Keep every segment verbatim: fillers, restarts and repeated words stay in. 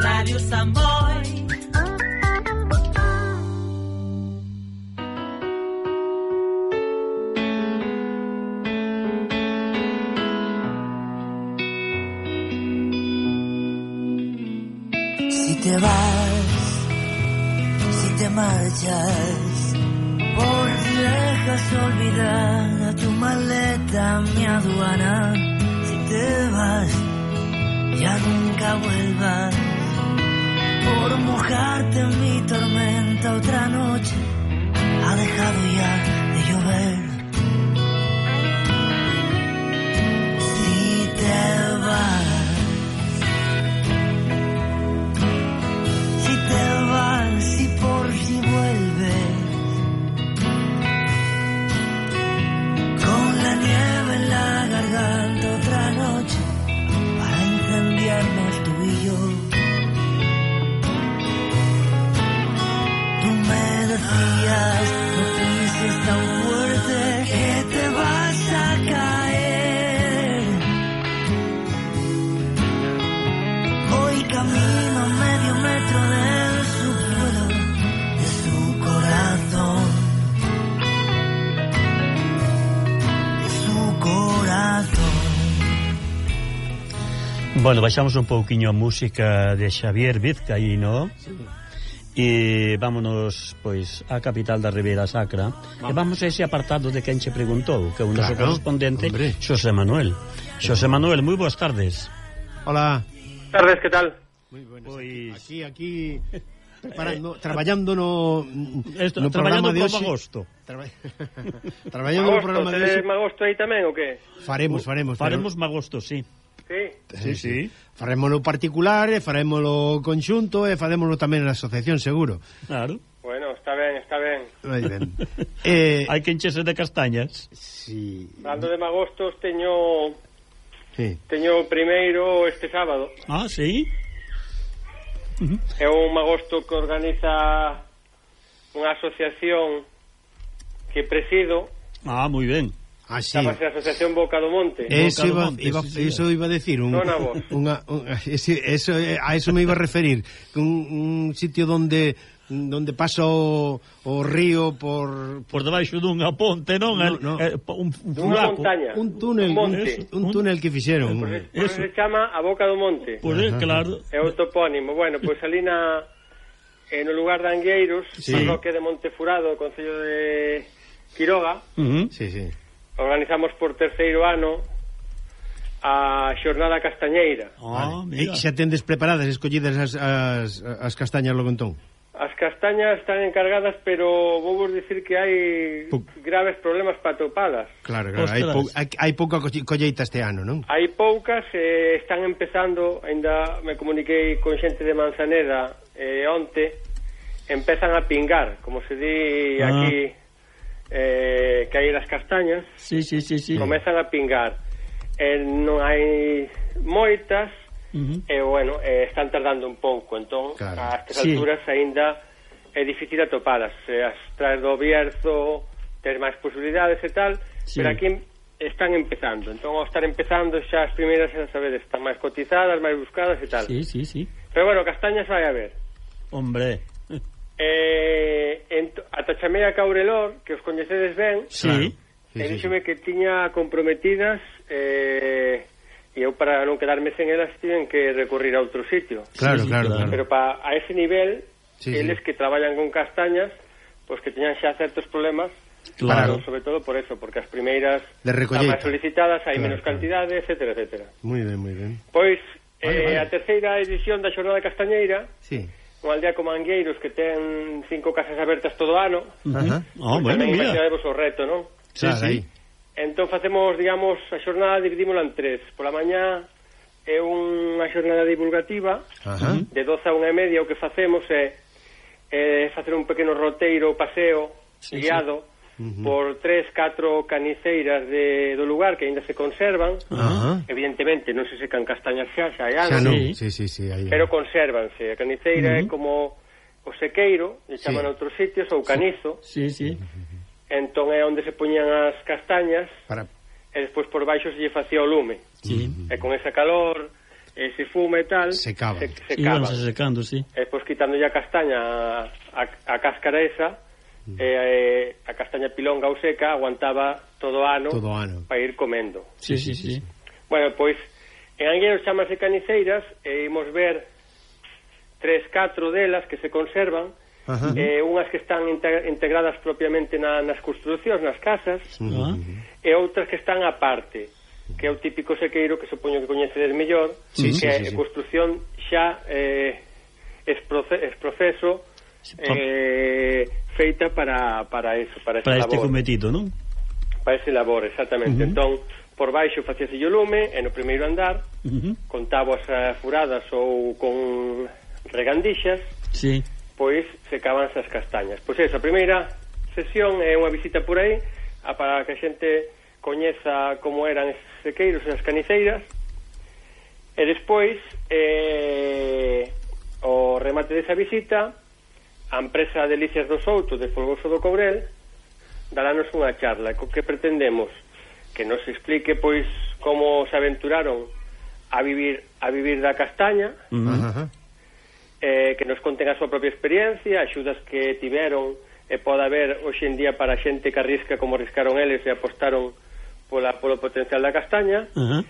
Radio Samboy. Si te vas, si te marchas, por si dejas olvidada tu maleta, mi aduana. Si te vas, ya nunca vuelvas, por mojarte en mi tormenta. Otra noche ha dejado ya de llover. Si te vas, si te vas, si por si vuelves, con la nieve en la garganta. Otra noche para incendiarnos tú y yo. Tú me decías, no pises tan fuerte, que te vas a caer. Voy camino a medio metro de su suelo, de su corazón, de su corazón. Bueno, baixamos un pouquiño a música de Xavier Vizcaíno. Sí. E vámonos, pois, á capital da Ribeira Sacra. Vamos. E vamos a ese apartado de quen che preguntou, que é un noso claro, correspondente, hombre. Xosé Manuel. Xosé Manuel, moi boas tardes. Hola. Tardes, que tal? Moi buenas. Pois... Aquí, aquí, preparando, traballando no, Esto, no traballando programa de como hoxe. Agosto. Traba... traballando Magosto, no programa de hoxe. Magosto aí tamén, ou que? Faremos, faremos. Faremos Magosto, sí. Sí? Sí, sí. Farémolo particular, e farémolo conxunto, e farémolo tamén na asociación, seguro. Claro. Bueno, está ben, está ben. Moi ben. eh... Hai que enchese de castañas. Sí. Falando de Magostos, teño... Sí. Teño o primeiro este sábado. Ah, sí? Uh-huh. É un Magosto que organiza unha asociación que presido. Ah, moi ben. Ah, sí. Chamase a Asociación Boca do Monte. Eso iba, Monte, iba, sí, eso iba a decir un, non a vos. Unha, un, ese, eso, a eso me iba a referir, un, un sitio donde donde pasa o, o río por por debaixo dunha ponte, non? No, no. Eh, un, un Dunha furaco. montaña. un túnel, un monte. un, un túnel que fixeron. Por eso se chama a Boca do Monte. Pois é, claro. É o topónimo. Bueno, pois ali na eh, no lugar de Angueiros, Sí. parroquia de Montefurado, concello de Quiroga. Uh-huh. Sí, sí. Organizamos por terceiro ano a xornada castañeira. Ah, Vale. E mira. xa tendes preparadas, escollidas as, as, as castañas logo entón? As castañas están encargadas, pero vou vos dicir que hai Pou- graves problemas para topalas. Claro, claro, hai, Ostras. pou, hai, hai pouca co- colleita este ano, non? Hai poucas, eh, están empezando, ainda me comuniquei con xente de Manzaneda eh, onte, empezan a pingar, como se di Ah. aquí, eh, que hai as castañas, Sí, sí, sí, sí. comezan a pingar. Eh, non hai moitas, Uh-huh. e bueno, eh, están tardando un pouco, entón Claro. a estas Sí. alturas aínda é difícil atopalas, eh, as traes do Bierzo ter máis posibilidades e tal, Sí. pero aquí están empezando, entón ao estar empezando xa as primeiras, xa sabedes, están máis cotizadas, máis buscadas e tal. Sí, sí, sí. Pero bueno, castañas vai a ver. Hombre. Eh, ent- ata chamei a Caurelor, que os coñecedes ben, Sí. Claro. Sí, e sí, díxome que tiña comprometidas, eh, e eu para non quedarme sen elas tiven que recurrir a outro sitio. Claro, Sí, sí, claro, claro. claro. Pero pa, a ese nivel, Sí, eles sí. que traballan con castañas, pois que teñan xa certos problemas, Claro. sobre todo por eso, porque as primeiras De están recolleita. máis solicitadas, hai Claro, menos claro. cantidade, etcétera, etcétera. Moi ben, moi ben. Pois, Vale, eh, vale. a terceira edición da Xornada Castañeira, Sí. unha aldea como Angueiros, que ten cinco casas abertas todo o ano, Ajá. Ah, pois bueno, tamén mira. imaginadevos o reto, non? Sí, Claro, sí. aí. Entón facemos, digamos, a xornada dividímola en tres. Pola mañá é unha xornada divulgativa, Ajá. de doce a unha e media. O que facemos é, é facer un pequeno roteiro, paseo, Sí, guiado, Uh-huh. por tres, catro caniceiras de, do lugar que aínda se conservan. Ajá. Evidentemente, non se secan castañas xa, xa hai Xa anos, non. Sí. Sí, sí, sí, aí. pero consérvanse. A caniceira Uh-huh. é como o sequeiro, lle chaman Sí. a outros sitios, ou canizo. Sí, sí. Entón é onde se poñían as castañas, Para... e despois por baixo se lle facía o lume. Sí. E con esa calor e se fuma e tal, Secaban. se, se Iban cavan. se secando, sí. E pois quitándolle a castaña a, a cáscara esa, mm. e a castaña pilonga ou seca aguantaba todo o ano, todo ano. para ir comendo. Sí, sí, sí. Bueno, pois en Angueiro chamase caniceiras e imos ver tres, catro delas que se conservan. Ajá. Eh, unhas que están integradas propiamente na, nas construcións, nas casas, Uh-huh. e outras que están aparte, que é o típico sequeiro que supoño que coñecedes mellor, Sí, que sí, é sí, sí. construción xa eh, es, proce es proceso eh, feita para, para eso, para ese Para este labor, cometido, non? para ese labor, exactamente. Uh-huh. Entón, por baixo facíase o lume, e no primeiro andar Uh-huh. con táboas uh, furadas ou con regandixas, Sí. pois secabanse as castañas. Pois esa primeira sesión é unha visita por aí a para que a xente coñeza como eran esos sequeiros e as caniceiras, e despois eh, o remate desa visita a empresa Delicias do Souto de Folgoso do Courel darános unha charla co que pretendemos que nos explique pois como se aventuraron a vivir a vivir da castaña, Uh-huh. Ajá. eh, que nos conten a súa propia experiencia, axudas que tiveron e pode haber hoxe en día para a xente que arrisca como arriscaron eles e apostaron pola, polo potencial da castaña, Uh-huh.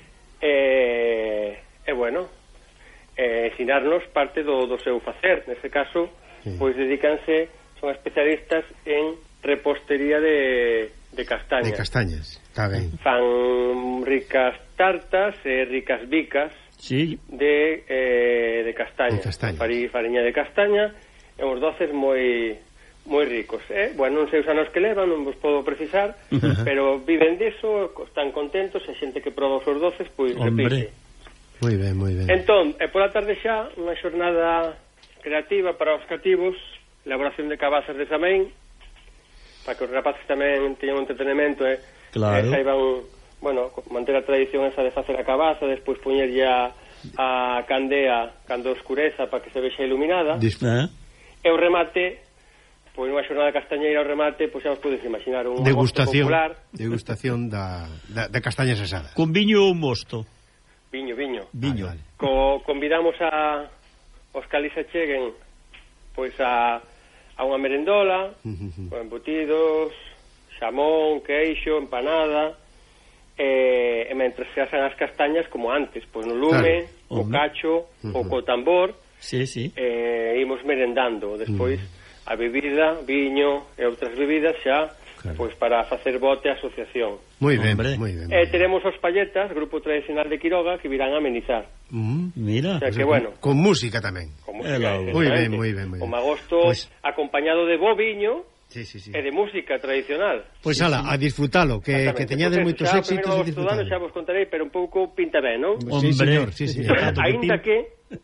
e, e bueno, eh, ensinarnos parte do, do seu facer. Neste caso, Sí. pois dedícanse, son especialistas en repostería de, de castaña. De castañas, está ben. Fan ricas tartas e ricas bicas Sí. de, eh, de castaña, De castaña. Fari, fariña de castaña, e uns doces moi moi ricos, eh? Bueno, non sei os anos que levan, non vos podo precisar, Uh-huh. pero viven diso, están contentos, e xente que proba os seus doces, pois Hombre. repite. Moi ben, moi ben. Entón, e pola tarde xa, unha xornada creativa para os cativos, elaboración de cabazas de Samén, para que os rapaces tamén teñan un entretenimento, eh? Claro. E saiban, bueno, manter a tradición esa de facer a cabaza, despois poñer ya a candea cando escureza para que se vexa iluminada, Dis- Eh? e o remate, pois unha xornada castañeira ao remate, pois xa os podes imaginar un Degustación, popular, degustación da, da, da castañas asadas. Con viño ou mosto? viño, viño. Viño. Vale, vale. Co, convidamos a os calis se cheguen pois a, a unha merendola, Ujú. con embutidos, xamón, queixo, empanada, e, e mentre se asan as castañas como antes, pois no lume, Claro. co Home. cacho, Ujú. ou co tambor, Sí, sí. e imos merendando. Despois a bebida, viño e outras bebidas xa, Claro. pois para facer bote a asociación. Moi ben, Hombre. moi ben. E teremos os palletas, grupo tradicional de Quiroga, que virán a amenizar. Mm. Mira. O sea que, bueno, Con música tamén. con Ela, música, moi ben, exactamente. moi ben, moi ben. O magosto Pois- acompañado de bo viño Sí, sí, sí. e de música tradicional. Pois ala, a disfrutalo, que, Exactamente. que teñades Pois moitos xa, o éxitos primeiro e magosto do ano xa disfrutalo. vos contarei, pero un pouco pinta ben, non? Sí, Hombre. señor, sí, señor. Tanto que Ainda pin- que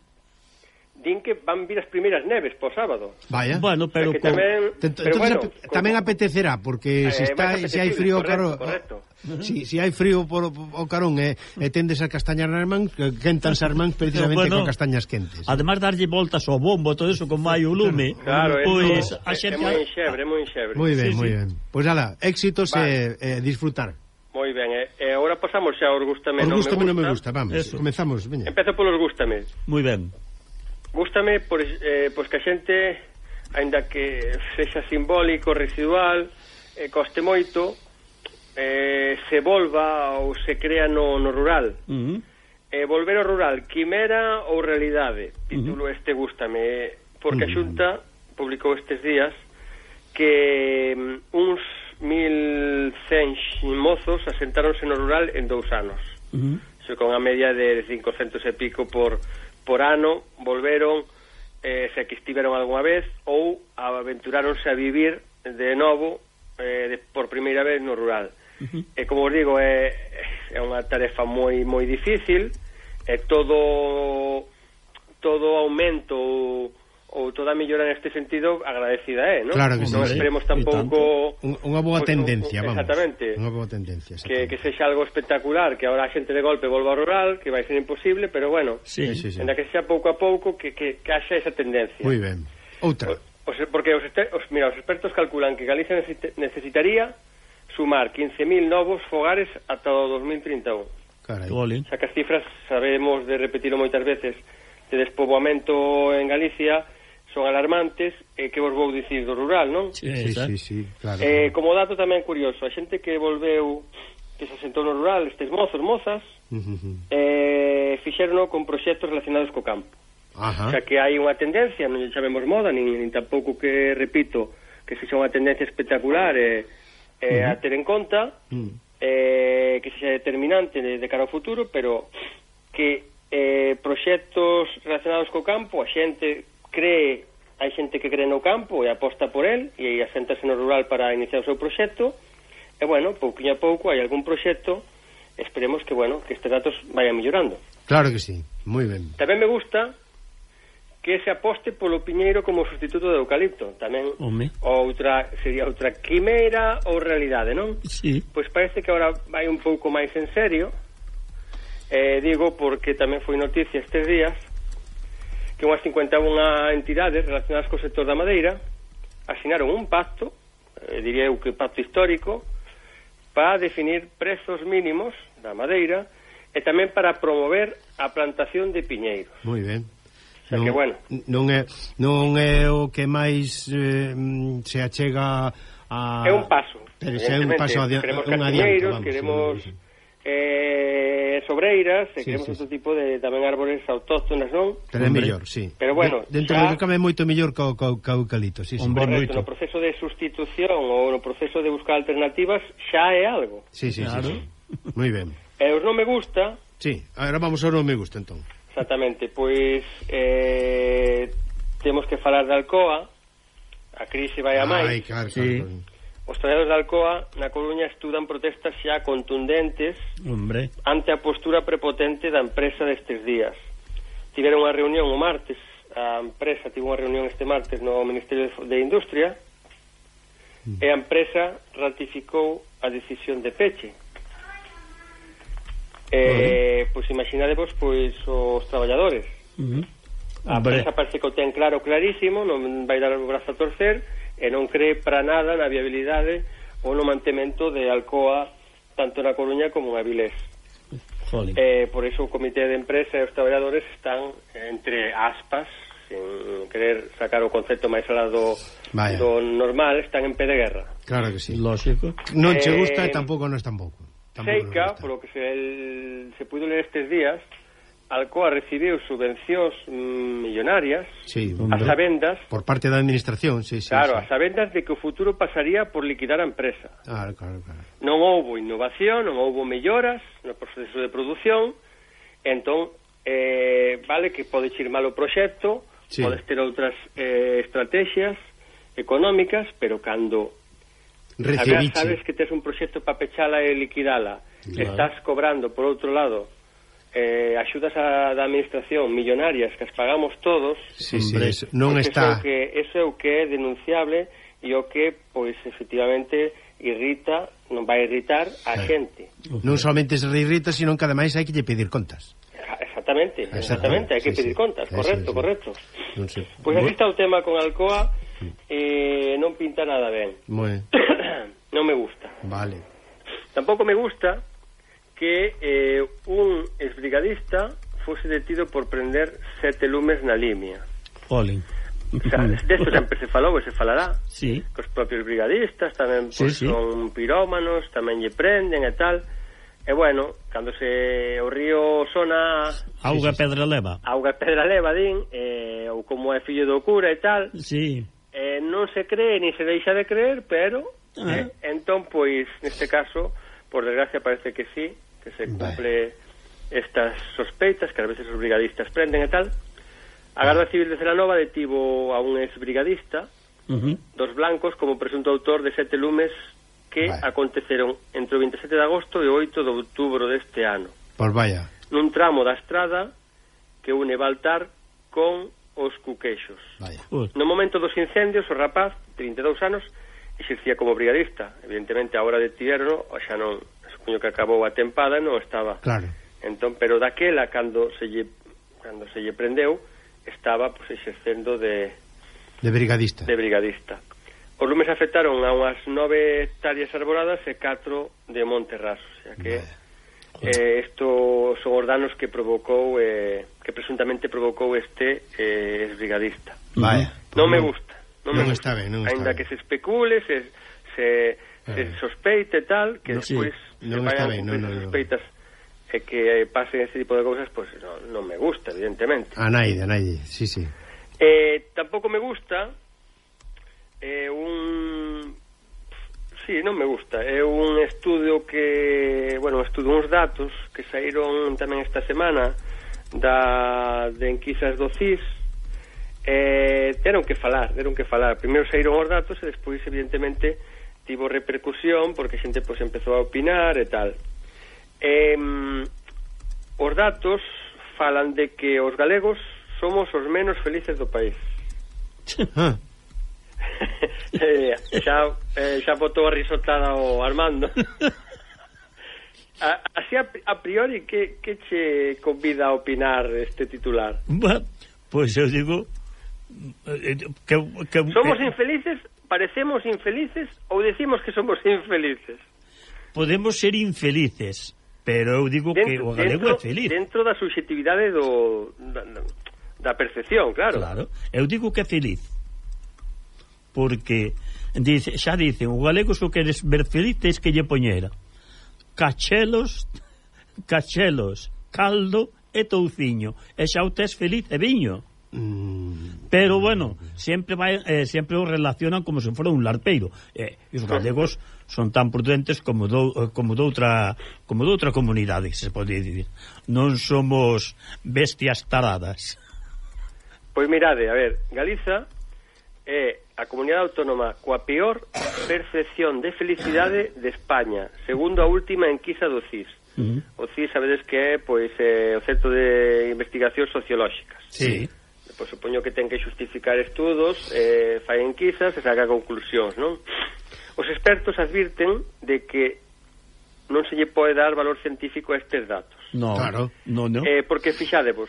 din que van vir as primeiras neves po sábado. Vaya. Bueno, pero O sea que con... tamén, Tent- pero Entonces, bueno, ap- tamén como- apetecerá, porque se Eh, está, máis se hai apetecible, frío, correcto, caro, correcto. si, si hai frío por o carón e, e tendes a castañar nas mans, que quentan as mans precisamente Pero, bueno, con castañas quentes. Además darlle voltas ao bombo, todo eso, como hai o lume, Claro, pois eso a é, é xente... moi enxebre, é moi enxebre. Moi ben, Sí, moi sí. ben. Pois ala, éxitos Vale. e, e disfrutar. Moi ben, e, e agora pasamos xa aos gústame, Os non gústame me non me gusta. gusta, vamos, Eso. comezamos, veña. Empezo polos gústame. Moi ben. Gústame por, eh, pois que a xente, aínda que sexa simbólico, residual, eh, coste moito, eh, se volva ou se crea no, no rural. Uh -huh. Eh, volver ao rural, quimera ou realidade, título este gústame, porque a Xunta publicou estes días que mm, uns mil cen mozos asentáronse no rural en dous anos. Uh -huh. Xe con a media de cincocentos e pico por, por ano, volveron, eh, se que estiveron algunha vez, ou aventuráronse a vivir de novo, eh, de, por primeira vez no rural. Uh -huh. E como vos digo, é, é unha tarefa moi moi difícil, e todo todo aumento ou, ou toda mellora neste sentido agradecida é, non? Claro que sí, Non sí. esperemos E tampouco Un, unha boa pois, tendencia, un- vamos. exactamente. Unha boa tendencia, que, que exactamente. sexa algo espectacular, que ahora a xente de golpe volva ao rural, que vai ser imposible, pero bueno, Sí. Sí, sí, sí. ainda que sea pouco a pouco, que, que, que haxa esa tendencia. Moi ben. Outra. O, o, porque os, este, os, mira, os expertos calculan que Galicia necesite, necesitaría sumar quince mil novos fogares ata o dos mil trinta e un. Olin. Xa que as cifras sabemos de repetirlo moitas veces de despoboamento en Galicia son alarmantes, e eh, que vos vou dicir do rural, non? Sí, Sí, sí, sí, claro. Eh, como dato tamén curioso, a xente que volveu, que se asentou no rural, estes mozos, mozas, Uh -huh. eh, fixerono con proxectos relacionados co campo. Ajá. O sea que hai unha tendencia, non lle chamemos moda, nin, nin tampouco que, repito, que sexa unha tendencia espectacular eh, eh, uh -huh. a ter en conta, uh -huh. eh, que sexa determinante de, de cara ao futuro, pero que eh, proxectos relacionados co campo, a xente cree, hai xente que cree no campo e aposta por el, e aséntase no rural para iniciar o seu proxecto, e bueno, pouquinho a pouco hai algún proxecto, esperemos que, bueno, que estes datos vayan mellorando. Claro que sí, moi ben. Tamén me gusta que se aposte polo piñeiro como sustituto do eucalipto. Tamén Home. outra sería outra quimeira ou realidade, non? Sí. Pois parece que agora vai un pouco máis en serio. Eh, digo porque tamén foi noticia estes días que unhas cincuenta e unha entidades relacionadas co sector da madeira asinaron un pacto, eh, diría eu que pacto histórico, para definir prezos mínimos da madeira e tamén para promover a plantación de piñeiros. Moi ben. O sea non, que, bueno, non é non é o que máis eh, se achega a... é un paso. Pero é un paso adi queremos un castiñeiros, adianto, queremos sí, sí. eh, sobreiras, e Sí, queremos sí, outro tipo de tamén árbores autóctonas, non? Pero é mellor, sí. Pero bueno, De, dentro xa- do que cabe moito mellor co, co, co eucalipto, sí, sí. Hombre, Correcto, moito. no proceso de sustitución ou no proceso de buscar alternativas xa é algo. Sí, sí, Claro. sí, sí. Moi ben. E os non me gusta, Sí, agora vamos ao non me gusta, entón. exactamente, pois eh, temos que falar de Alcoa, a crise vai a máis. Ai, claro, Sí. claro. Os traballadores de Alcoa na Coruña estudan protestas xa contundentes Hombre. ante a postura prepotente da empresa destes días. Tiveron unha reunión o martes, a empresa tivo unha reunión este martes no Ministerio de, de Industria, e a empresa ratificou a decisión de peche. Eh, pois imaginadevos pois os traballadores. Uh -huh. A Hombre. empresa parece que o ten claro, clarísimo, non vai dar o brazo a torcer e non cree para nada na viabilidade ou no mantemento de Alcoa tanto na Coruña como en Avilés. Jolín. Eh, por iso o comité de empresa e os traballadores están entre aspas, sin querer sacar o concepto máis alá do, Vaya. do normal, están en pé de guerra. Claro que sí. Lógico. Non che Eh, gusta e tampouco nos tampouco. Tampouco nos Seica, gusta. polo que se, el, se pudo ler estes días, Alcoa recibiu subvencións mm, millonarias Sí, a sabendas, por parte da administración, sí, sí. claro, sí. a sabendas de que o futuro pasaría por liquidar a empresa. Claro, claro, claro. Non houbo innovación, non houbo melloras no proceso de produción, entón, eh, vale que pode ir mal o proxecto, Sí. podes ter outras eh, estrategias económicas, pero cando Recibiche. sabes que tes un proxecto para pechala e liquidala, Claro. estás cobrando, por outro lado, eh, axudas a, da administración millonarias que as pagamos todos, Sí, sí, Hombre, eso non pois está... Eso é, o que, eso é o que é denunciable e o que, pois, efectivamente irrita, non vai irritar a Sí. xente. Non somente se reirrita, sino que ademais hai que lle pedir contas. Exactamente, exactamente, hai que Sí, pedir sí. contas, Eso, correcto, sí. correcto. Non sei. Pois así está o tema con Alcoa, eh, non pinta nada ben. Moi, Non me gusta. vale. Tampouco me gusta que eh, un exbrigadista fose detido por prender sete lumes na Limia. Jolín. O sea, desto sempre se falou e se falará. Sí. Cos propios brigadistas tamén Sí, pois, sí. son pirómanos, tamén lle prenden e tal. E bueno, cando se o río sona Auga pedra leva. auga e pedra leva, din, eh, ou como é fillo do cura e tal, Sí. eh, non se cree ni se deixa de creer, pero Ah. eh, entón, pois, neste caso, por desgracia parece que sí, que se cumple estas sospeitas, que a veces os brigadistas prenden e tal. A Garda Civil de Celanova detivo a un ex-brigadista Uh -huh. dos blancos como presunto autor de sete lumes que Vai. aconteceron entre o veintisiete de agosto e o oito de outubro deste ano, Pois vaya. nun tramo da estrada que une Baltar con os Cuqueixos. Vaya. Ui. No momento dos incendios, o rapaz, de vinte e dous anos, exercía como brigadista. Evidentemente, a hora de tirarlo, xa non, supoño que acabou a tempada, non estaba. Claro. Entón, pero daquela, cando se lle, cando se lle prendeu, estaba pues, exercendo de, De brigadista. de brigadista. Os lumes afectaron a unhas nove hectáreas arboradas e catro de Monte Raso, o sea que Vaya. eh, isto son os danos que provocou eh, que presuntamente provocou este eh, ex-brigadista. Vaya. Non me gusta. Non, non me está gusta. ben, non está Ainda ben. que se especule, se, se, se Eh. sospeite tal, que No, sí. despois Non se está vayan ben, cumplir non, non, esas non. sospeitas e que pasen ese tipo de cousas, pois pues, non, non me gusta, evidentemente. A naide, a naide, sí, sí. Eh, tampouco me gusta eh, un... Sí, non me gusta. É un estudio que... Bueno, un estudio, uns datos que saíron tamén esta semana da, de enquisas do C I S. Eh, deron que falar, deron que falar. Primeiro saíron os datos e despois, evidentemente, tivo repercusión porque a xente pois, empezou a opinar e tal. Eh, os datos falan de que os galegos somos os menos felices do país. Ah, eh, xa, eh, xa botou a risotada o Armando. a, así a, a priori que, que che convida a opinar este titular? Bah, pois eu digo eh, que, que Somos eh, infelices, parecemos infelices ou decimos que somos infelices? podemos ser infelices, pero eu digo que o galego dentro, é feliz. dentro da subjetividade do da, da percepción, claro. Claro, eu digo que é feliz. Porque dice, xa dicen, o galego só queres ver felices que lle poñera cachelos, cachelos, caldo e touciño. E xa o tes feliz e viño. mm, Pero bueno, sempre vai, eh, sempre o relacionan como se fora un larpeiro. Eh, e os galegos son tan prudentes como do, como doutra como doutra comunidade, se pode dicir. Non somos bestias taradas. Pois mirade, a ver, Galiza é a comunidade autónoma coa peor percepción de felicidade de España, segundo a última enquisa do C I S. Uh-huh. O C I S, sabedes que é pois, eh, o Centro de Investigacións Sociolóxicas. Sí. Pois supoño que ten que xustificar estudos, eh, fai enquisas e saca conclusións, non? Os expertos advirten de que non se lle pode dar valor científico a estes datos. No, Claro. no, no. Eh, porque fixadevos,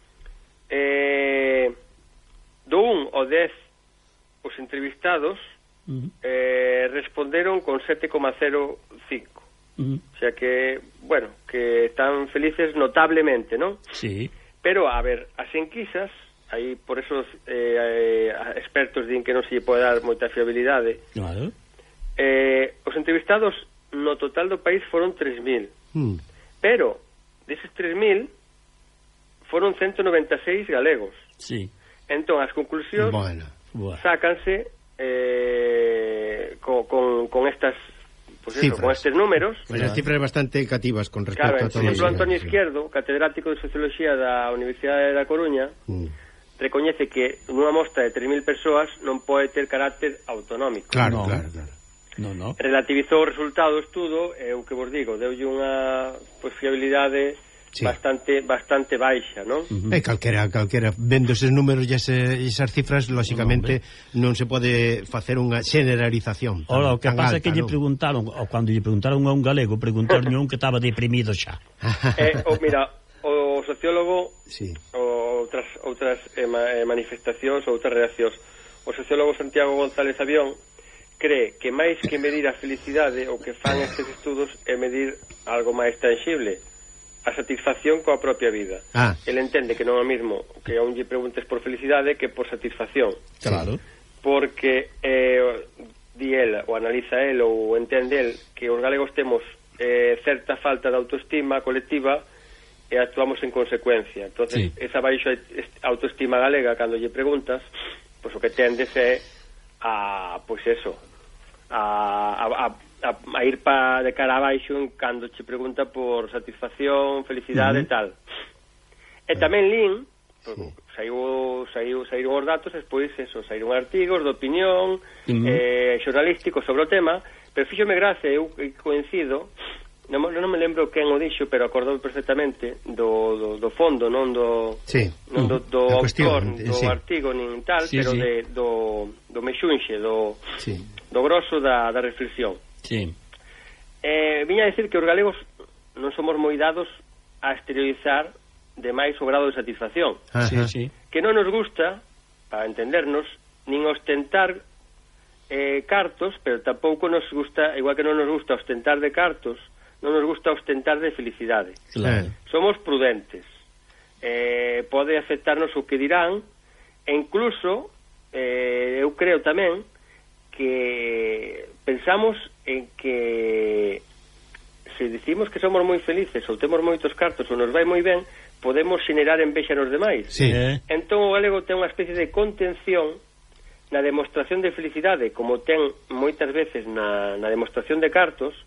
eh, do un ao dez os entrevistados Uh-huh. eh, responderon con sete coma cero cinco. Uh-huh. O sea que, bueno, que están felices notablemente, ¿no? Sí. Pero, a ver, as enquisas, aí por esos eh, eh, expertos din que non se lle pode dar moita fiabilidade, Claro. eh, os entrevistados no total do país foron tres mil. mm. Pero, deses tres mil, foron ciento noventa e seis galegos. Sí. Entón, as conclusións Bueno. Buah. sácanse eh, con, con, con estas pues eso, Cifras. con estes números. Pues as cifras bastante cativas con respecto Claro, a por todo exemplo, eso. Antonio Izquierdo, catedrático de Socioloxía da Universidade da Coruña, Mm. recoñece que nunha mostra de tres mil persoas non pode ter carácter autonómico. Claro, No. claro, claro. No, no. Relativizou o resultado do estudo e o que vos digo, deulle unha pues, fiabilidade Sí. bastante bastante baixa, non? Uh-huh. E calquera, calquera, vendo eses números e ese, esas cifras, lóxicamente non se pode facer unha generalización tan, Ora, o que tan pasa é alta, que lle non? preguntaron, ou cando lle preguntaron a un galego, preguntaron un que estaba deprimido xa. eh, o, mira, o sociólogo Sí. ou outras outras eh, ma, eh, manifestacións ou outras reaccións. O sociólogo Santiago González Avión cree que máis que medir a felicidade, o que fan estes estudos é medir algo máis tangible, a satisfacción coa propia vida. Ah. Ele entende que non é o mismo que a un lle preguntes por felicidade que por satisfacción. Claro. Porque eh, di el, ou analiza el, ou entende el, que os galegos temos eh, certa falta de autoestima colectiva e actuamos en consecuencia. Entonces, Sí. esa baixa autoestima galega, cando lle preguntas, pois o que tendes é a, pois eso, a, a, a A, a ir pa de cara abaixo en cando che pregunta por satisfacción, felicidade uh-huh. e tal. E tamén lin, sí. saiu, saiu, saíron os datos, despois eso, saíron artigos de opinión, uh-huh. eh, xornalísticos sobre o tema, pero fíxome gracia, eu coincido, non, non me lembro quen o dixo, pero acordou perfectamente do, do, do fondo, non do Sí. non do, do autor, cuestión, do sí. artigo, nin tal, Sí, pero sí. de, do, do mexunxe, do, Sí. do grosso da, da reflexión. Sí. Eh, viña a decir que os galegos non somos moi dados a exteriorizar demais o grado de satisfacción. Ajá. Sí, sí. Que non nos gusta, para entendernos, nin ostentar eh, cartos, pero tampouco nos gusta, igual que non nos gusta ostentar de cartos, non nos gusta ostentar de felicidade. Claro. Somos prudentes. Eh, pode afectarnos o que dirán, e incluso eh, eu creo tamén que pensamos en que se dicimos que somos moi felices ou temos moitos cartos ou nos vai moi ben, podemos xenerar envexa nos demais. Sí. Eh. Entón o galego ten unha especie de contención na demostración de felicidade, como ten moitas veces na, na demostración de cartos,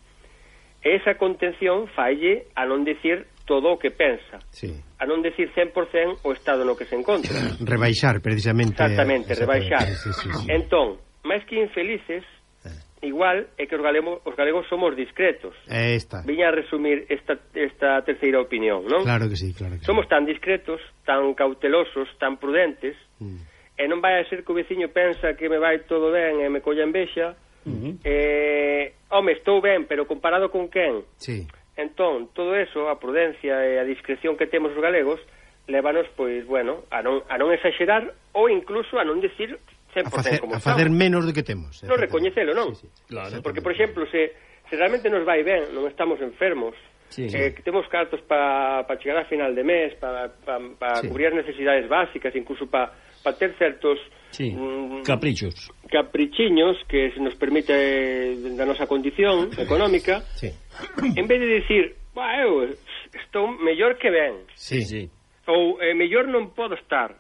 e esa contención falle a non dicir todo o que pensa, Sí. a non dicir cen por cen o estado no que se encontra. Rebaixar, precisamente. Exactamente, rebaixar. Sí, sí, sí. Entón, máis que infelices, igual é que os galegos, os galegos somos discretos. Eh, esta. Viña a resumir esta, esta terceira opinión, non? Claro que sí, claro que Somos sí. tan discretos, tan cautelosos, tan prudentes, Mm. e non vai a ser que o veciño pensa que me vai todo ben e me colla envexa. Uh-huh. Eh, home, estou ben, pero comparado con quen? Sí. Entón, todo eso, a prudencia e a discreción que temos os galegos, lévanos, pois, bueno, a non, a non exagerar ou incluso a non decir cen A por cen facer, como a facer estamos. menos do que temos. Non recoñecelo, non? Sí, sí. Claro. Porque, por exemplo, se, se realmente nos vai ben, non estamos enfermos, Sí. eh, que temos cartos para pa chegar a final de mes, para pa, pa Sí. cubrir as necesidades básicas, incluso para pa ter certos Sí. mm, Caprichos. caprichiños que se nos permite da nosa condición económica, Sí. en vez de dicir, "Bah, eu estou mellor que ben", Sí. Sí. ou eh, mellor non podo estar,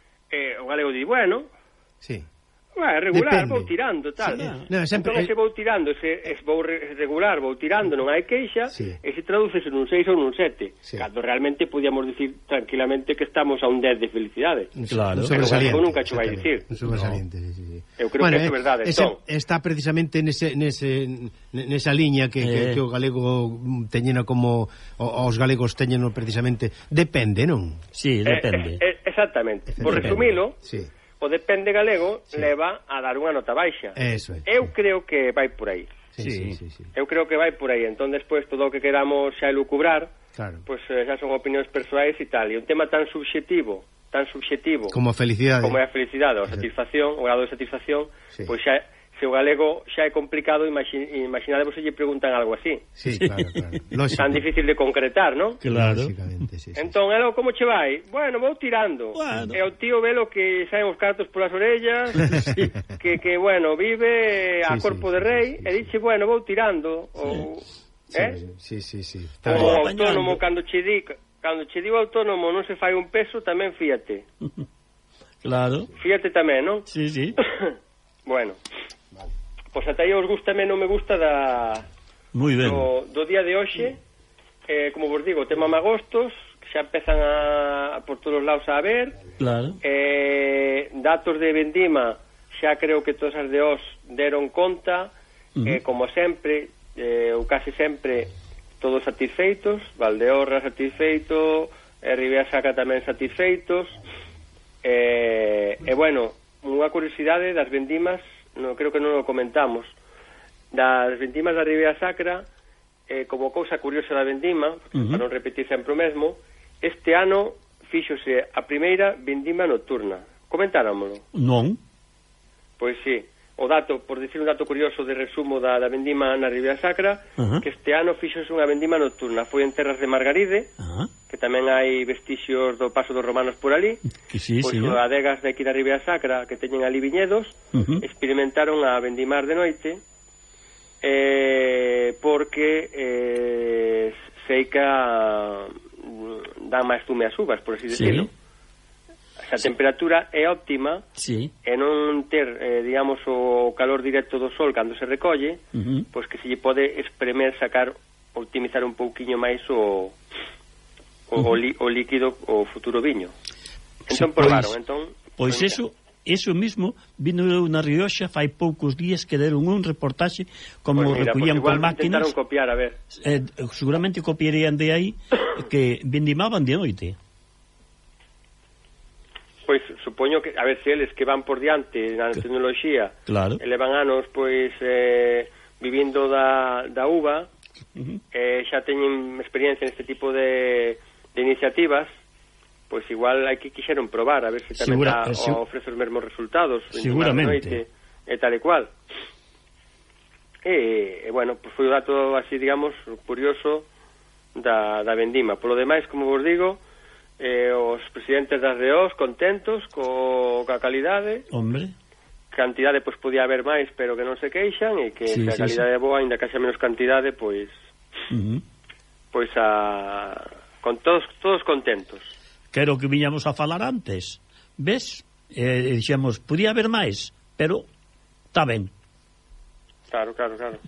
eh, o galego di, bueno, Sí. bah, regular, Depende. vou tirando, tal. Sí, no, sempre- Entón, ese vou tirando, ese, ese vou re- regular, vou tirando, non hai queixa, Sí. e se traduces nun seis ou nun sete, Sí. cando realmente podíamos dicir tranquilamente que estamos a un dez de felicidade. Claro. Un sobresaliente. Pero nunca cho vai exactamente. dicir. Un sobresaliente, sí, sí, sí. Eu creo que eso é eh, verdade, ese, entón. está precisamente nese, nese, nesa liña que, que, Eh. que o galego teñeno como o, os galegos teñeno precisamente depende, non? Sí, depende. Eh, eh, exactamente. Por Depende. resumilo, Sí. o depende galego leva a dar unha nota baixa. Eso é. Eu creo que vai por aí. Sí, sí, Sí. sí, sí. Eu creo que vai por aí. Entón, despois, todo o que queramos xa elucubrar, Claro. pois pues, xa son opinións persoais e tal. E un tema tan subxetivo, tan subxetivo, Como a felicidade. como é a felicidade, ou a satisfacción, o grado de satisfacción, Sí. pois xa, se o galego xa é complicado, imagine, imaginadevos se lle preguntan algo así. Sí, claro, claro. Lógico. Tan difícil de concretar, non? Claro. Lógicamente, sí, sí. Entón, elo, como che vai? Bueno, vou tirando. Bueno. E o tío velo que saen os cartos polas orellas, que, que, bueno, vive a Sí, corpo sí, de sí, rei, sí, e dixe, bueno, vou tirando. Ou, Sí, eh? sí, sí, sí. O Está Vou ben. autónomo, apañando. cando che di, cando che di o autónomo non se fai un peso, tamén fíate. Claro. Fíate tamén, non? Sí, sí. Bueno. Pois ata aí os gusta, non me gusta da... Moi ben. do, do día de hoxe, eh, como vos digo, tema magostos, que xa empezan a, a por todos lados a ver, Claro. eh, datos de vendima, xa creo que todas as de os deron conta, Uh -huh. eh, como sempre, eh, ou case sempre, todos satisfeitos, Valdeorra satisfeito, e Ribea Sacra tamén satisfeitos, eh, e bueno, unha curiosidade das vendimas, no, creo que non o comentamos, das vendimas da Ribea Sacra, eh, como cousa curiosa da vendima, Uh -huh. para non repetir sempre o mesmo, este ano fíxose a primeira vendima nocturna. Comentáramoslo? Non. Pois sí, o dato, por dicir un dato curioso de resumo da, da vendima na Ribea Sacra, Ajá. que este ano fíxose unha vendima nocturna, foi en terras de Margaride, Ah, que tamén hai vestixios do paso dos romanos por ali, que sí, pois señor. os adegas de aquí da Ribea Sacra, que teñen ali viñedos, Uh -huh. experimentaron a vendimar de noite, eh, porque eh, seica mm, dan máis zume as uvas, por así Sí. decirlo. A temperatura é óptima, Sí. e non ter, eh, digamos, o calor directo do sol cando se recolle, Uh -huh. pois que se lle pode espremer, sacar, optimizar un pouquiño máis o o, uh -huh. o, li, o líquido, o futuro viño. Entón, Sí, probaron, pois- entón... Pois mira, eso, eso mismo vino eu na Rioxa fai poucos días que deron un reportaxe como pois mira, recollían pois igual con máquinas. intentaron copiar, a ver. Eh, seguramente copiarían de aí que vendimaban de noite. Pois supoño que, a ver, se eles que van por diante na Que- tecnoloxía, Claro. elevan anos, pois, eh, vivindo da, da uva, Uh -huh. eh, xa teñen experiencia neste tipo de, de iniciativas, pois igual hai que quixeron probar, a ver se tamén Segura- Segura, eh, segu- ofrece os mesmos resultados, Seguramente. noite, e tal e cual. E, e bueno, pues foi o dato así, digamos, curioso da, da vendima. Polo demais, como vos digo, eh, os presidentes das D Os contentos co, coa calidade. Hombre. Cantidade, pois, podía haber máis, pero que non se queixan, e que sí, se a sí, calidade sí. é boa, ainda que haxa menos cantidade, pois... Uh -huh. Pois a... con todos, todos contentos. Quero que viñamos a falar antes. Ves? E eh, dixemos, podía haber máis, pero está ben. Claro, claro, claro.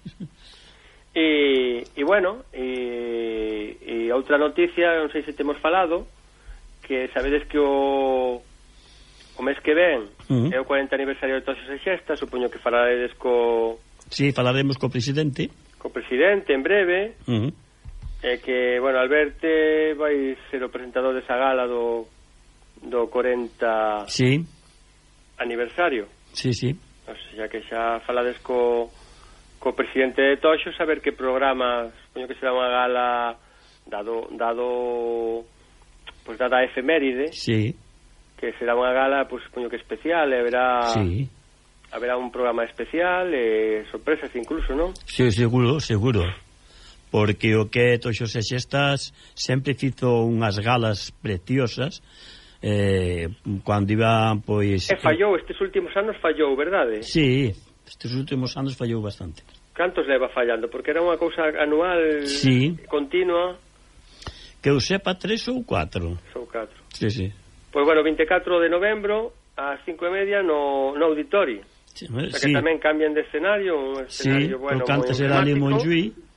E, e bueno, e, e outra noticia, non sei se temos falado, que sabedes que o o mes que ven uh -huh. é o cuarenta aniversario de Toxos e Xesta, supoño que falaredes co... Sí, falaremos co presidente. Co presidente en breve, uh -huh. e que, bueno, Alberto vai ser o presentador desa gala do, do cuarenta sí. aniversario. Sí, sí. O sea, que xa falades co... co presidente de Toxos, a ver que programas, supoño que será unha gala dado dado pois pues, dada a efeméride, sí. que será unha gala, pois pues, supoño que especial, e haberá sí. haberá un programa especial e sorpresas incluso, non? Sí, seguro, seguro. Porque o que Toxos e Xestas sempre fizo unhas galas preciosas, eh, cando iban, pois... E fallou, estes últimos anos fallou, verdade? Sí, estes últimos anos fallou bastante. Cantos leva fallando? Porque era unha cousa anual, sí. continua. Que eu sepa tres ou cuatro. Son catro. Sí, sí. Pois bueno, vinte e catro de novembro ás cinco e media no, no auditorio. Sí, o sea que sí. tamén cambian de escenario, un escenario sí, bueno, moi emblemático.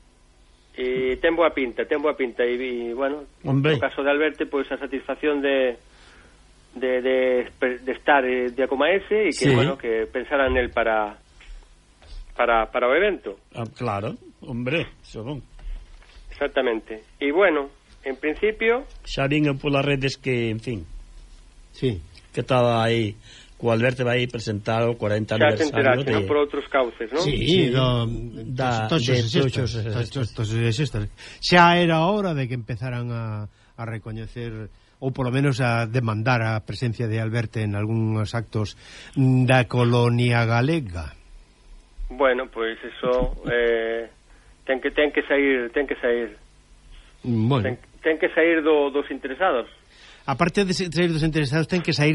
E ten boa pinta, ten boa pinta e, e bueno, Hombre. no caso de Alberto, pois pues, a satisfacción de de, de, de estar eh, día como ese e que, sí. bueno, que pensaran nel para para, para o evento. Ah, claro, hombre, eso bon. Exactamente. E bueno, en principio... Xa vin polas redes que, en fin... Sí. Que estaba aí... O Alberto vai presentar o cuarenta xa aniversario enteraste, de... non? Por outros cauces, non? Sí, sí, do, da, toxos de Toxos Toxos e Xestas. Xa era hora de que empezaran a, a recoñecer ou polo menos a demandar a presencia de Alberto en algúns actos da colonia galega. Bueno, pois pues eso eh, ten que ten que sair, ten que sair. Bueno. Ten, ten que sair do, dos interesados. Aparte de sair dos interesados, ten que sair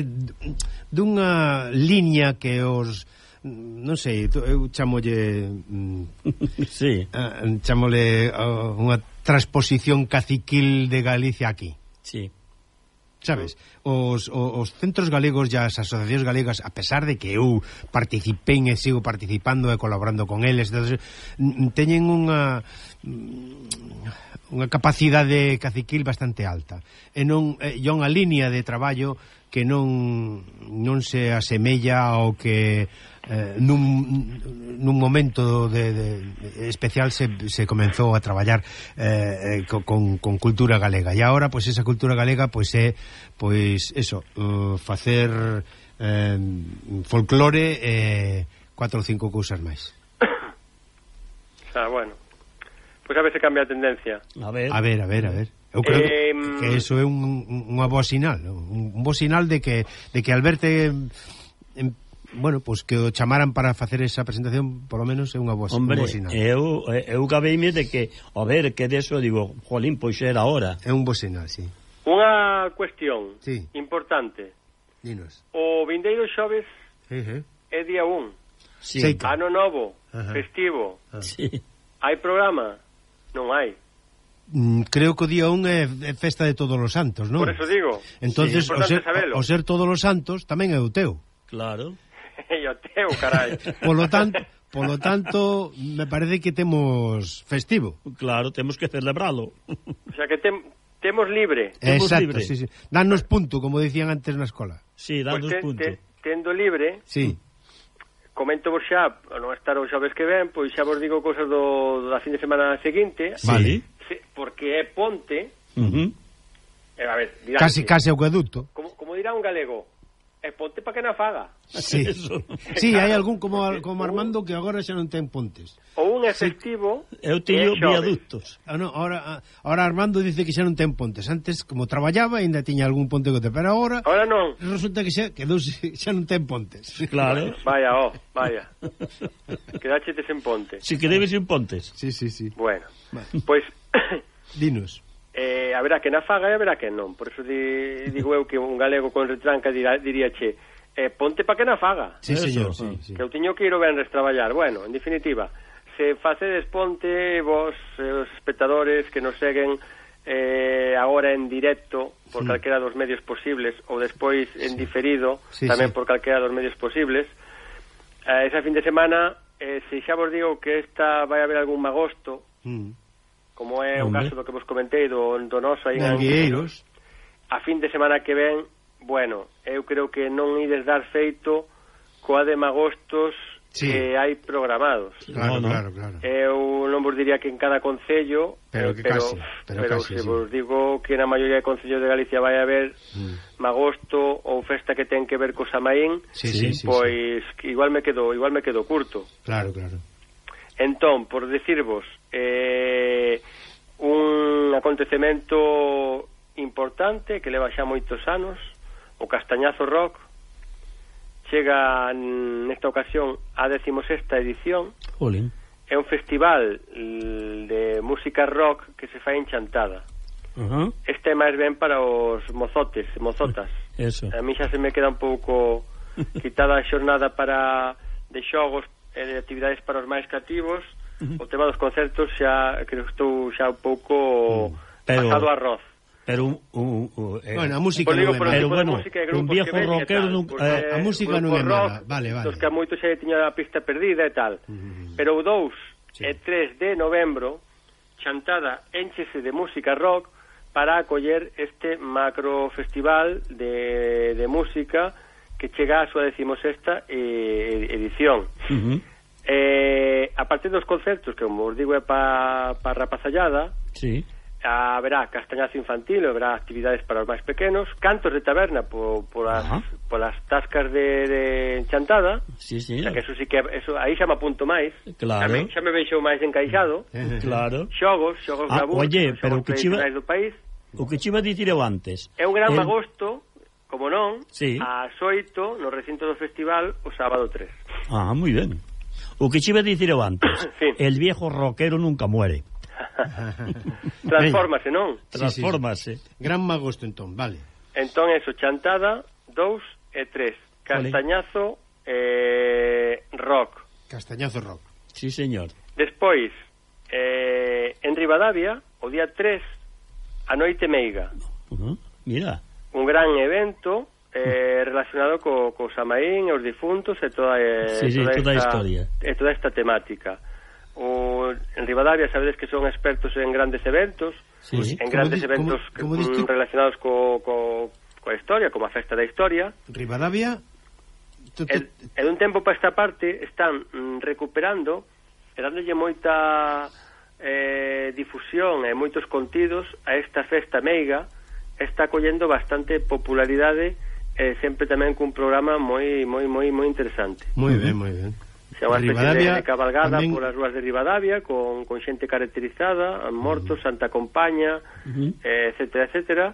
dunha liña que os, non sei, eu chamolle sí. uh, chamole uh, unha transposición caciquil de Galicia aquí. Sí. Sabes, os, os, os centros galegos e as asociacións galegas, a pesar de que eu participei e sigo participando e colaborando con eles, entonces, teñen unha unha capacidade caciquil bastante alta e non e unha liña de traballo que non non se asemella ao que eh, nun, nun momento de, de, de especial se, se comenzou a traballar eh, con, con cultura galega e agora pois esa cultura galega pois é pois eso uh, facer eh, folclore e eh, cuatro ou cinco cousas máis. Ah, bueno. Pois pues a ver se cambia a tendencia. A ver, a ver, a ver, a ver. Eu creo eh, que eso é un, unha boa sinal, un, un bo sinal de que de que Alberto en, bueno, pois pues que o chamaran para facer esa presentación, por lo menos é unha boa, hombre, un bo sinal. eu eu gabeime de que, a ver, que deso digo, jolín, pois era hora. É un bo sinal, sí. Unha cuestión sí. importante. Dinos. O vindeiro xoves uh -huh. é día un. Sí. Ano novo, uh -huh. festivo. Uh -huh. Sí. Hai programa? Non hai. Mm, creo que o día un é, é festa de todos os santos, non? Por eso digo. Entonces, sí, o, ser, o, o ser todos os santos tamén é o teu. Claro. E o teu, carai. Polo tanto, polo tanto, me parece que temos festivo. Claro, temos que celebralo. O sea que tem, temos libre. Temos Exacto, libre. sí, sí. Danos punto, como decían antes na escola. Sí, danos pues te, punto. Te, tendo libre, sí. comento vos xa, a non estar o xoves que ven, pois xa vos digo cosas do, da fin de semana seguinte. Sí. Vale. Porque é ponte. Uh -huh. eh, a ver, dirán casi, que, casi acueducto. Como, como dirá un galego, é ponte para que na faga. Sí, sí, hai algún como, como Armando que agora xa non ten pontes. O un é festivo Eu teño e é xoves. viaductos. Ah, no, ahora, ahora Armando dice que xa non ten pontes. Antes, como traballaba, ainda tiña algún ponte que te, pero ahora Ahora non. resulta que xa, quedou, xa non ten pontes. Claro. Vaya, oh, vaya. Quedáchete sen ponte. Si que debes un pontes. Sí, sí, sí. Bueno, Vale. pois Dinos. eh, haberá que na faga e haberá que non. Por eso di, digo eu que un galego con retranca dirá, diría che, eh, ponte pa que na faga. Sí, Eso, señor, sí. sí, sí. Que eu tiño que ir o venres traballar. Bueno, en definitiva, se facedes ponte vos, eh, os espectadores que nos seguen eh, agora en directo por Sí. calquera dos medios posibles ou despois en diferido Sí, tamén sí. por calquera dos medios posibles, eh, esa fin de semana, eh, se xa vos digo que esta vai haber algún magosto, Mm. como é o Hombre. caso do que vos comentei do, do noso aí en Nangueiros. a fin de semana que ven, bueno, eu creo que non ides dar feito coa de magostos Sí. que hai programados. Claro, No, no. claro, claro. Eu non vos diría que en cada concello, Pero eh, que pero, casi, pero pero casi, se sí. vos digo que na maioría de concellos de Galicia vai haber Mm. magosto ou festa que ten que ver co Samaín, Sí, sí, sí, pois que igual me quedo, igual me quedo curto. sí. Claro, claro. Entón, por decirvos, eh, un acontecemento importante que leva xa moitos anos, o Castañazo Rock, chega nesta ocasión a decimosexta edición. Jolín. É un festival l- de música rock que se fai en Chantada. Ajá. Este é máis ben para os mozotes, mozotas. Eso. A mí xa se me queda un pouco quitada a xornada para de xogos e de actividades para os máis cativos. O tema dos concertos xa creo que estou xa un pouco Pero- pasado a arroz. Pero un, un, un eh, Bueno, a música Pues digo, non é por o Pero tipo mala. de bueno, música e un grupos viejo que ven e rockero tal, nun- porque eh, a música non grupos é mala. rock, Vale, vale. dos que a moitos xa tiña a pista perdida e tal. Pero o dous Sí. e tres de novembro, Chantada énchese de música rock para acoller este macro festival de, de música que chega a súa decimosexta eh, edición. ujú. Eh, a partir dos concertos, que como os digo é pa, pa rapazallada, Sí. haberá castañazo infantil, haberá actividades para os máis pequenos, cantos de taberna por, por as, Ajá. polas tascas de, de Chantada. Sí, O sea, señor. que eso sí que eso, aí xa me apunto máis. Claro. Xa me, xa me veixo máis encaixado. Claro. Xogos, xogos Ah, da bus, oye, xogos pero que chiva- tradicionais do país. O que che iba a dicir eu antes. É un gran El- agosto, como non, Sí. ás oito no recinto do festival o sábado tres. Ah, moi ben. O que che iba a dicir eu antes. Sí. El viejo rockero nunca muere. Transfórmase, non? Sí, sí. Transfórmase. Gran magosto, entón, vale. Entón, eso, Chantada, dous e tres. Castañazo, eh, rock. Castañazo Rock. Sí, señor. Despois, eh, en Ribadavia, o día tres, a Noite Meiga. Ujú. Mira. Un gran evento eh, relacionado co, co Samaín, os difuntos e toda, eh, Sí, sí, toda, toda a esta, historia. e toda esta temática. O, en Ribadavia sabedes que son expertos en grandes eventos, Sí. Pues, en Como grandes di- eventos como- que, como dis mm, tú? relacionados co, co, coa historia, como a Festa da Historia. Rivadavia... tu- tu- E, e dun tempo para esta parte están mm, recuperando e dándolle moita eh, difusión e moitos contidos a esta festa meiga. Está collendo bastante popularidade e sempre tamén cun programa moi moi moi moi interesante. Moi ben, moi ben. Xa unha especie de, Ribadavia de cabalgada tamén- polas ruas de Ribadavia con, con xente caracterizada, mortos, Santa Compaña, Ujú. eh, etcétera, etcétera,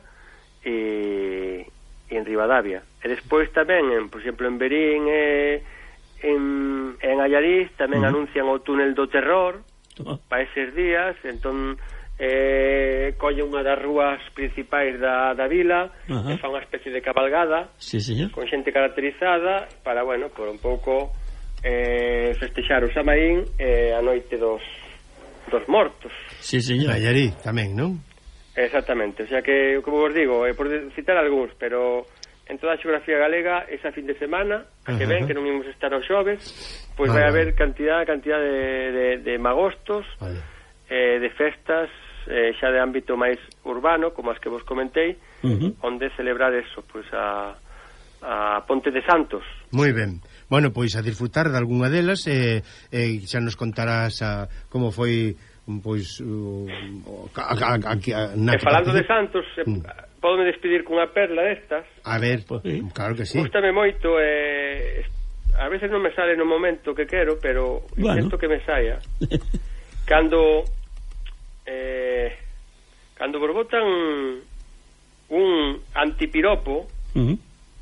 e, e en Ribadavia. E despois tamén, en, por exemplo, en Berín e en, en Allariz tamén Uh-huh. anuncian o túnel do terror Ah, para eses días, entón eh, colle unha das rúas principais da, da vila Ajá. e fa unha especie de cabalgada Sí, señor. con xente caracterizada para, bueno, por un pouco eh, festexar o Samaín e a noite dos, dos mortos. Sí, señor. Nayarí tamén, non? Exactamente, o sea que, como vos digo, eh, por citar algúns, pero en toda a xeografía galega, esa fin de semana, a que Ajá. ven, que non imos estar os xoves, pois Vale, vai vale. haber cantidad cantidad de, de, de magostos, Vale. eh, de festas, eh, xa de ámbito máis urbano, como as que vos comentei, Ujú. onde celebrar eso, pois a, a Ponte de Santos. Moi ben. Bueno, pois a disfrutar de algunha delas e, e xa nos contarás a, como foi pois o, o, a, a, a, a, na E falando de Santos, eh, Mm. podome despedir cunha perla destas. A ver, Pois sí. claro que sí. Gústame moito, eh, a veces non me sale no momento que quero, pero bueno, intento que me saia. Cando eh, cando vos botan un antipiropo, uh-huh.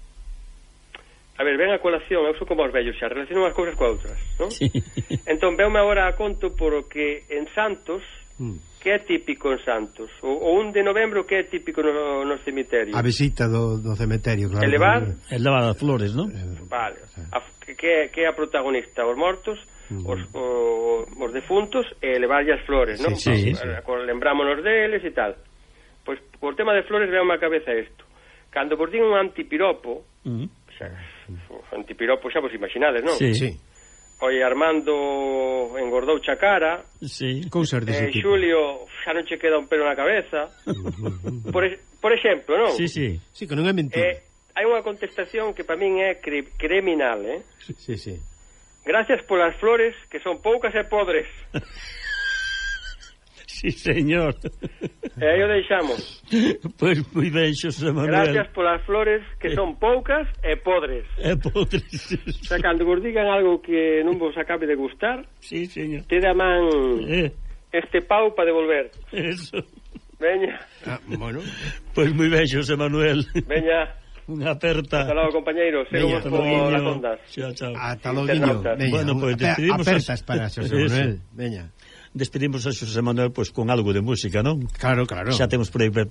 a ver, ven a colación, eu sou como os vellos xa, relaciono as cousas coas outras, non? Sí. Entón, veume agora a conto porque en Santos, mm. que é típico en Santos, o, o un de novembro que é típico no, no cemiterio. A visita do, do cemiterio, claro. Elevar, elevar as flores, non? Vale, a, que, que é a protagonista, os mortos, mm. os, o, os defuntos, e elevarlle as flores, non? Sí, sí, sí. Lembrámonos deles e tal. Pois, por tema de flores, veume a cabeza isto. Cando vos din un antipiropo, mm. xa, antipiropo xa vos imaginades, non? Sí, sí. Oi, Armando engordou xa cara. Sí. Cousas dese eh, tipo. Xulio xa non che queda un pelo na cabeza. por, por exemplo, non? Sí, sí. Sí, que non é mentira. Eh, hai unha contestación que para min é cri criminal, eh? Sí, sí. Gracias polas flores, que son poucas e podres. Sí, señor. E aí o deixamos. Pois pues moi ben, Xosé Manuel. Gracias polas flores, que son poucas e podres. E podres. O sea, cando vos digan algo que non vos acabe de gustar, sí, señor, te da man eh. este pau para devolver. Eso. Veña. Ah, bueno. Pois pues moi ben, Xosé Manuel. Veña. Unha aperta. Hasta logo, compañeiro. Seguimos por las ondas. Chao, chao. Ata logo, Guiño. Bueno, pois pues, despedimos apertas a... para Xosé Manuel. Veña. Despedimos a Xosé Manuel pois pues, con algo de música, non? Claro, claro. Xa temos por aí